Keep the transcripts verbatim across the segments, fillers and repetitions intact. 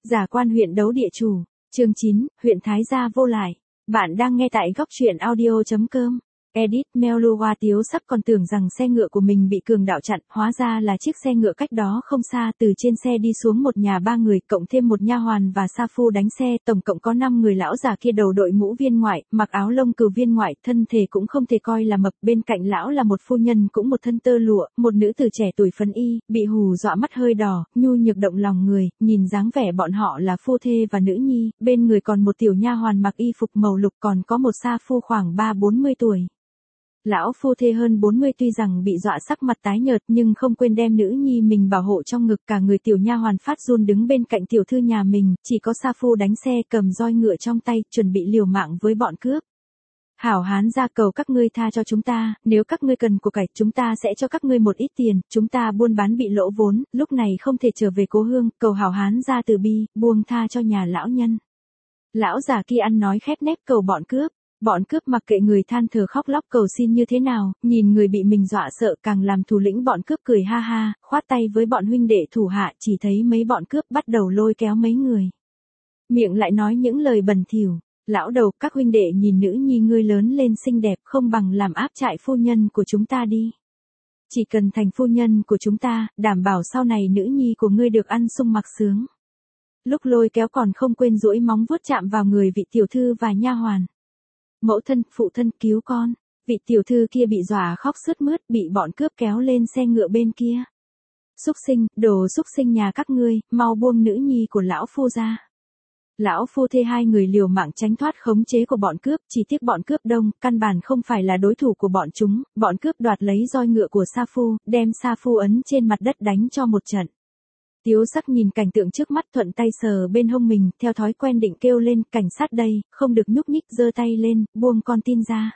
Giả quan huyện đấu địa chủ, chương chín, huyện Thái Gia vô lại. Bạn đang nghe tại góc truyện audio chấm com. Edit Meluwa Tiếu Sắc còn tưởng rằng xe ngựa của mình bị cường đạo chặn, hóa ra là chiếc xe ngựa cách đó không xa. Từ trên xe đi xuống một nhà ba người, cộng thêm một nha hoàn và sa phu đánh xe, tổng cộng có năm người. Lão già kia đầu đội mũ viên ngoại, mặc áo lông cừu viên ngoại, thân thể cũng không thể coi là mập. Bên cạnh lão là một phu nhân cũng một thân tơ lụa, một nữ tử trẻ tuổi phấn y, bị hù dọa mắt hơi đỏ, nhu nhược động lòng người. Nhìn dáng vẻ bọn họ là phu thê và nữ nhi, bên người còn một tiểu nha hoàn mặc y phục màu lục, còn có một sa phu khoảng ba bốn mươi tuổi. Lão phu thê hơn bốn mươi tuy rằng bị dọa sắc mặt tái nhợt nhưng không quên đem nữ nhi mình bảo hộ trong ngực. Cả người tiểu nha hoàn phát run đứng bên cạnh tiểu thư nhà mình, chỉ có sa phu đánh xe cầm roi ngựa trong tay, chuẩn bị liều mạng với bọn cướp. Hảo hán ra cầu các ngươi tha cho chúng ta, nếu các ngươi cần của cải, chúng ta sẽ cho các ngươi một ít tiền, chúng ta buôn bán bị lỗ vốn, lúc này không thể trở về cố hương, cầu hảo hán ra từ bi, buông tha cho nhà lão nhân. Lão già kia ăn nói khép nép cầu bọn cướp. Bọn cướp mặc kệ người than thở khóc lóc cầu xin như thế nào, nhìn người bị mình dọa sợ càng làm thủ lĩnh bọn cướp cười ha ha, khoát tay với bọn huynh đệ thủ hạ, chỉ thấy mấy bọn cướp bắt đầu lôi kéo mấy người. Miệng lại nói những lời bẩn thỉu. Lão đầu, các huynh đệ nhìn nữ nhi ngươi lớn lên xinh đẹp, không bằng làm áp trại phu nhân của chúng ta đi. Chỉ cần thành phu nhân của chúng ta, đảm bảo sau này nữ nhi của ngươi được ăn sung mặc sướng. Lúc lôi kéo còn không quên duỗi móng vuốt chạm vào người vị tiểu thư và nha hoàn. Mẫu thân, phụ thân, cứu con. Vị tiểu thư kia bị dọa khóc sướt mướt, bị bọn cướp kéo lên xe ngựa bên kia. Súc sinh, đồ súc sinh nhà các ngươi, mau buông nữ nhi của lão phu ra. Lão phu thê hai người liều mạng tránh thoát khống chế của bọn cướp, chỉ tiếc bọn cướp đông, căn bản không phải là đối thủ của bọn chúng. Bọn cướp đoạt lấy roi ngựa của sa phu, đem sa phu ấn trên mặt đất đánh cho một trận. Tiếu Sắc nhìn cảnh tượng trước mắt, thuận tay sờ bên hông mình, theo thói quen định kêu lên, cảnh sát đây, không được nhúc nhích, giơ tay lên, buông con tin ra.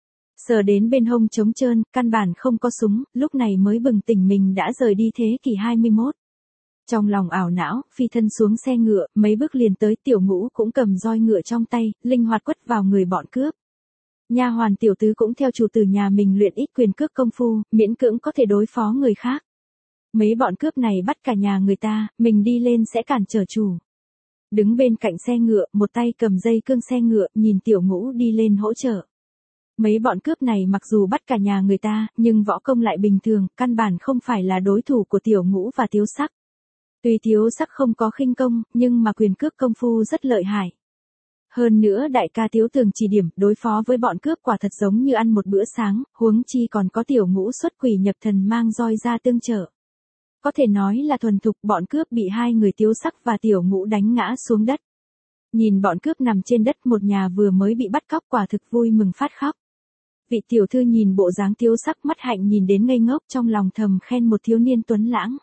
Sờ đến bên hông trống trơn, căn bản không có súng, lúc này mới bừng tỉnh mình đã rời đi thế kỷ hai mươi mốt. Trong lòng ảo não, phi thân xuống xe ngựa, mấy bước liền tới. Tiểu Ngũ cũng cầm roi ngựa trong tay, linh hoạt quất vào người bọn cướp. Nha hoàn tiểu tứ cũng theo chủ tử nhà mình luyện ít quyền cước công phu, miễn cưỡng có thể đối phó người khác. Mấy bọn cướp này bắt cả nhà người ta, mình đi lên sẽ cản trở chủ. Đứng bên cạnh xe ngựa, một tay cầm dây cương xe ngựa, nhìn Tiểu Ngũ đi lên hỗ trợ. Mấy bọn cướp này mặc dù bắt cả nhà người ta, nhưng võ công lại bình thường, căn bản không phải là đối thủ của Tiểu Ngũ và Tiếu Sắc. Tuy Tiếu Sắc không có khinh công, nhưng mà quyền cước công phu rất lợi hại. Hơn nữa đại ca Tiếu Tường chỉ điểm, đối phó với bọn cướp quả thật giống như ăn một bữa sáng, huống chi còn có Tiểu Ngũ xuất quỷ nhập thần mang roi ra tương trợ. Có thể nói là thuần thục. Bọn cướp bị hai người Tiếu Sắc và Tiểu Ngũ đánh ngã xuống đất. Nhìn bọn cướp nằm trên đất, một nhà vừa mới bị bắt cóc quả thực vui mừng phát khóc. Vị tiểu thư nhìn bộ dáng Tiếu Sắc mắt hạnh nhìn đến ngây ngốc, trong lòng thầm khen một thiếu niên tuấn lãng.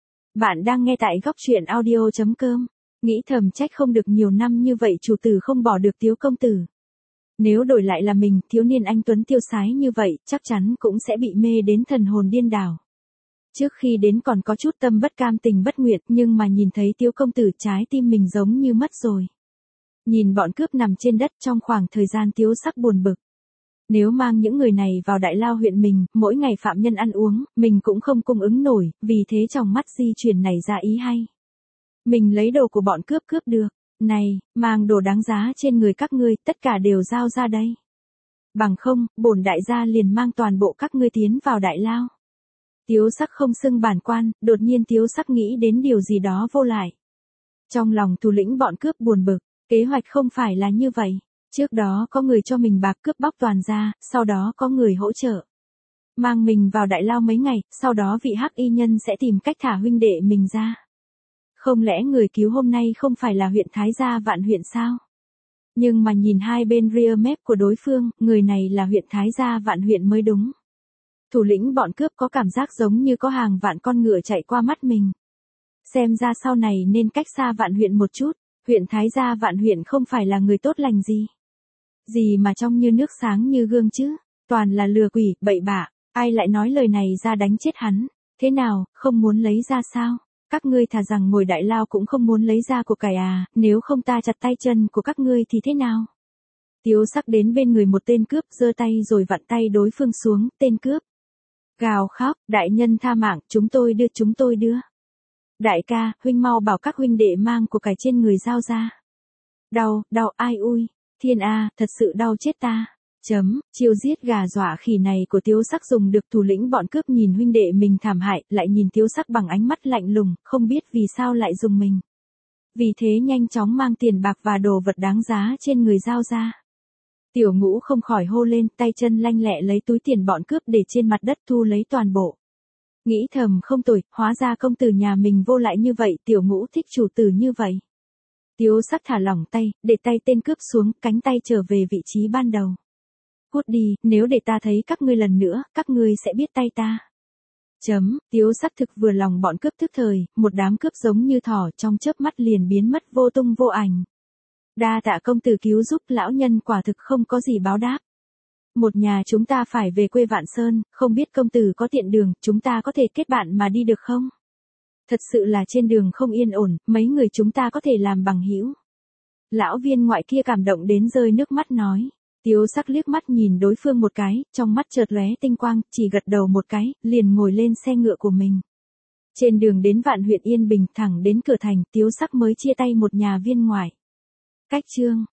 Bạn đang nghe tại góc truyện audio chấm com. Nghĩ thầm trách không được nhiều năm như vậy chủ tử không bỏ được Tiếu công tử. Nếu đổi lại là mình, thiếu niên anh tuấn tiêu sái như vậy, chắc chắn cũng sẽ bị mê đến thần hồn điên đảo. Trước khi đến còn có chút tâm bất cam tình bất nguyện, nhưng mà nhìn thấy Tiếu công tử, trái tim mình giống như mất rồi. Nhìn bọn cướp nằm trên đất, trong khoảng thời gian Tiếu Sắc buồn bực. Nếu mang những người này vào Đại Lao huyện mình, mỗi ngày phạm nhân ăn uống, mình cũng không cung ứng nổi, vì thế trong mắt di chuyển này ra ý hay. Mình lấy đồ của bọn cướp cướp được, này, mang đồ đáng giá trên người các ngươi, tất cả đều giao ra đây. Bằng không, bổn đại gia liền mang toàn bộ các ngươi tiến vào Đại Lao. Tiếu Sắc không xưng bản quan, đột nhiên Tiếu Sắc nghĩ đến điều gì đó vô lại. Trong lòng thủ lĩnh bọn cướp buồn bực, kế hoạch không phải là như vậy. Trước đó có người cho mình bạc cướp bóc toàn ra, sau đó có người hỗ trợ. Mang mình vào Đại Lao mấy ngày, sau đó vị hắc y nhân sẽ tìm cách thả huynh đệ mình ra. Không lẽ người cứu hôm nay không phải là huyện Thái Gia Vạn huyện sao? Nhưng mà nhìn hai bên rear map của đối phương, người này là huyện Thái Gia Vạn huyện mới đúng. Thủ lĩnh bọn cướp có cảm giác giống như có hàng vạn con ngựa chạy qua mắt mình. Xem ra sau này nên cách xa Vạn huyện một chút, huyện Thái Gia Vạn huyện không phải là người tốt lành gì. Gì mà trông như nước sáng như gương chứ, toàn là lừa quỷ, bậy bạ, ai lại nói lời này ra đánh chết hắn, thế nào, không muốn lấy ra sao? Các ngươi thà rằng ngồi Đại Lao cũng không muốn lấy ra của cải à, nếu không ta chặt tay chân của các ngươi thì thế nào? Tiếu Sắc đến bên người một tên cướp, giơ tay rồi vặn tay đối phương xuống, tên cướp gào khóc, đại nhân tha mạng, chúng tôi đưa chúng tôi đưa. Đại ca, huynh mau bảo các huynh đệ mang của cải trên người giao ra. Đau, đau, ai ui, thiên a, thật sự đau chết ta. Chấm, chiêu giết gà dọa khỉ này của Tiếu Sắc dùng được thủ lĩnh bọn cướp nhìn huynh đệ mình thảm hại, lại nhìn Tiếu Sắc bằng ánh mắt lạnh lùng, không biết vì sao lại dùng mình. Vì thế nhanh chóng mang tiền bạc và đồ vật đáng giá trên người giao ra. Tiểu Ngũ không khỏi hô lên, tay chân lanh lẹ lấy túi tiền bọn cướp để trên mặt đất thu lấy toàn bộ. Nghĩ thầm không tồi, hóa ra công tử nhà mình vô lại như vậy, Tiểu Ngũ thích chủ tử như vậy. Tiếu Sắc thả lỏng tay, để tay tên cướp xuống, cánh tay trở về vị trí ban đầu. Cút đi, nếu để ta thấy các ngươi lần nữa, các ngươi sẽ biết tay ta. Chấm, Tiếu Sắc thực vừa lòng bọn cướp tức thời, một đám cướp giống như thỏ trong chớp mắt liền biến mất vô tung vô ảnh. Đa tạ công tử cứu giúp, lão nhân quả thực không có gì báo đáp. Một nhà chúng ta phải về quê Vạn Sơn, không biết công tử có tiện đường, chúng ta có thể kết bạn mà đi được không? Thật sự là trên đường không yên ổn, mấy người chúng ta có thể làm bằng hữu. Lão viên ngoại kia cảm động đến rơi nước mắt nói. Tiếu Sắc liếc mắt nhìn đối phương một cái, trong mắt chợt lóe tinh quang, chỉ gật đầu một cái, liền ngồi lên xe ngựa của mình. Trên đường đến Vạn huyện Yên Bình thẳng đến cửa thành, Tiếu Sắc mới chia tay một nhà viên ngoại. Cách chương